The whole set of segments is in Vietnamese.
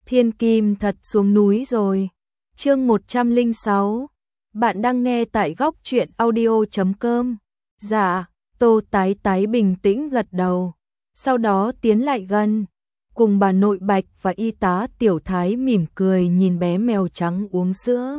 Thiên Kim thật xuống núi rồi. Chương 106. Bạn đang nghe tại góc truyện audio.com. Dạ, Tô Tái Tái bình tĩnh gật đầu. Sau đó tiến lại gần, cùng bà nội Bạch và y tá Tiểu Thái mỉm cười nhìn bé mèo trắng uống sữa.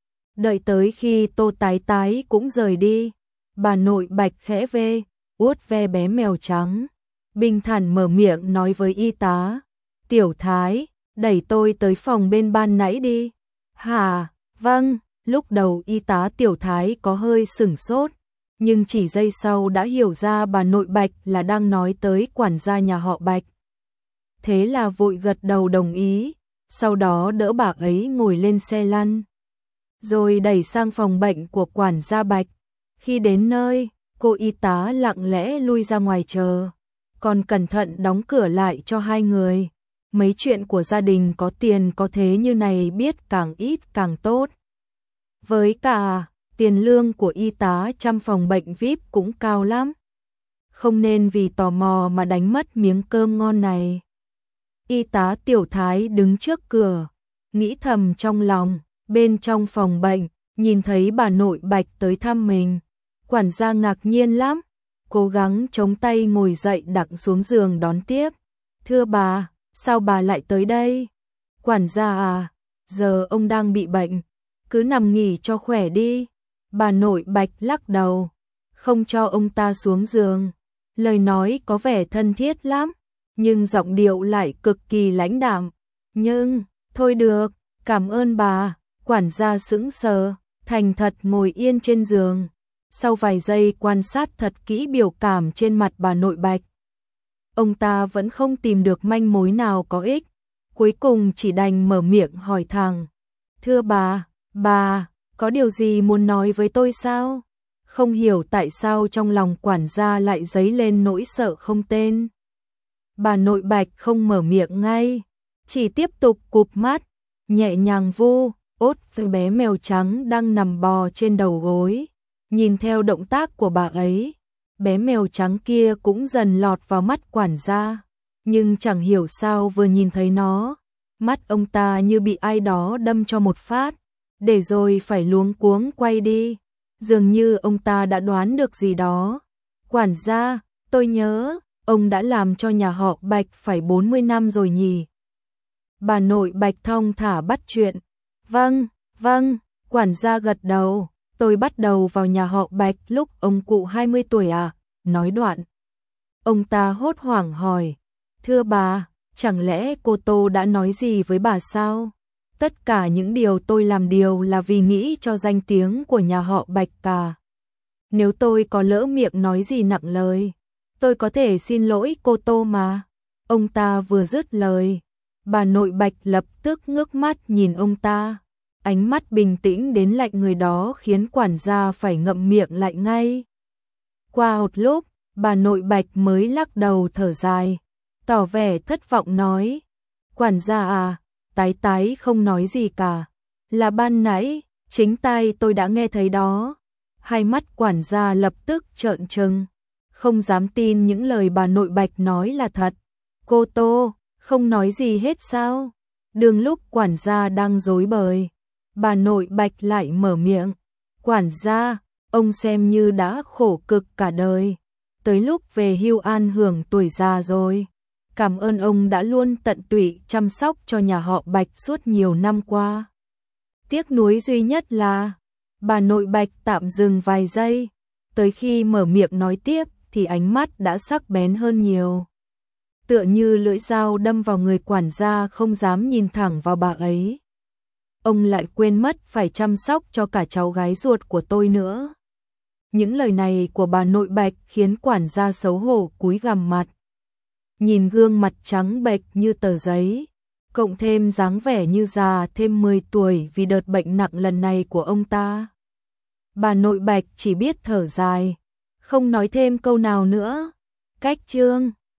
Đợi tới khi Tô Tái Tái cũng rời đi, bà nội Bạch khẽ vuốt ve bé mèo trắng, bình thản mở miệng nói với y tá, Tiểu Thái, đẩy tôi tới phòng bên ban nãy đi. Hả, vâng, lúc đầu y tá Tiểu Thái có hơi sửng sốt, nhưng chỉ giây sau đã hiểu ra bà nội Bạch là đang nói tới quản gia nhà họ Bạch. Thế là vội gật đầu đồng ý, sau đó đỡ bà ấy ngồi lên xe lăn, rồi đẩy sang phòng bệnh của quản gia Bạch. Khi đến nơi, cô y tá lặng lẽ lui ra ngoài chờ, còn cẩn thận đóng cửa lại cho hai người. Mấy chuyện của gia đình có tiền có thế như này biết càng ít càng tốt. Với cả, tiền lương của y tá chăm phòng bệnh VIP cũng cao lắm. Không nên vì tò mò mà đánh mất miếng cơm ngon này. Y tá Tiểu Thái đứng trước cửa, nghĩ thầm trong lòng, bên trong phòng bệnh, nhìn thấy bà nội Bạch tới thăm mình. Quản gia ngạc nhiên lắm, cố gắng chống tay ngồi dậy đặng xuống giường đón tiếp. Thưa bà, sao bà lại tới đây? Quản gia à, giờ ông đang bị bệnh, cứ nằm nghỉ cho khỏe đi. Bà nội Bạch lắc đầu, không cho ông ta xuống giường. Lời nói có vẻ thân thiết lắm, nhưng giọng điệu lại cực kỳ lãnh đạm. Nhưng, thôi được, cảm ơn bà. Quản gia sững sờ, thành thật ngồi yên trên giường. Sau vài giây quan sát thật kỹ biểu cảm trên mặt bà nội Bạch, ông ta vẫn không tìm được manh mối nào có ích, cuối cùng chỉ đành mở miệng hỏi thẳng. Thưa bà, có điều gì muốn nói với tôi sao? Không hiểu tại sao trong lòng quản gia lại dấy lên nỗi sợ không tên. Bà nội Bạch không mở miệng ngay, chỉ tiếp tục cụp mắt, nhẹ nhàng ốt bé mèo trắng đang nằm bò trên đầu gối. Nhìn theo động tác của bà ấy, bé mèo trắng kia cũng dần lọt vào mắt quản gia, nhưng chẳng hiểu sao vừa nhìn thấy nó, mắt ông ta như bị ai đó đâm cho một phát, để rồi phải luống cuống quay đi, dường như ông ta đã đoán được gì đó. Quản gia, tôi nhớ, ông đã làm cho nhà họ Bạch phải 40 năm rồi nhỉ? Bà nội Bạch thong thả bắt chuyện. Vâng, quản gia gật đầu. Tôi bắt đầu vào nhà họ Bạch lúc ông cụ 20 tuổi à? Nói đoạn, ông ta hốt hoảng hỏi, thưa bà, chẳng lẽ cô Tô đã nói gì với bà sao? Tất cả những điều tôi làm đều là vì nghĩ cho danh tiếng của nhà họ Bạch cả. Nếu tôi có lỡ miệng nói gì nặng lời, tôi có thể xin lỗi cô Tô mà. Ông ta vừa dứt lời, bà nội Bạch lập tức ngước mắt nhìn ông ta. Ánh mắt bình tĩnh đến lạnh người đó khiến quản gia phải ngậm miệng lại ngay. Qua một lúc, bà nội Bạch mới lắc đầu thở dài, tỏ vẻ thất vọng nói, quản gia à, Tái Tái không nói gì cả, là ban nãy, chính tai tôi đã nghe thấy đó. Hai mắt quản gia lập tức trợn trừng, không dám tin những lời bà nội Bạch nói là thật. Cô Tô, không nói gì hết sao? Đường lúc quản gia đang rối bời, bà nội Bạch lại mở miệng, quản gia, ông xem như đã khổ cực cả đời, tới lúc về hưu an hưởng tuổi già rồi. Cảm ơn ông đã luôn tận tụy chăm sóc cho nhà họ Bạch suốt nhiều năm qua. Tiếc nuối duy nhất là, bà nội Bạch tạm dừng vài giây, tới khi mở miệng nói tiếp thì ánh mắt đã sắc bén hơn nhiều. Tựa như lưỡi dao đâm vào người quản gia không dám nhìn thẳng vào bà ấy. Ông lại quên mất phải chăm sóc cho cả cháu gái ruột của tôi nữa. Những lời này của bà nội Bạch khiến quản gia xấu hổ cúi gằm mặt. Nhìn gương mặt trắng bệch như tờ giấy, cộng thêm dáng vẻ như già thêm 10 tuổi vì đợt bệnh nặng lần này của ông ta. Bà nội Bạch chỉ biết thở dài, không nói thêm câu nào nữa. Cách chương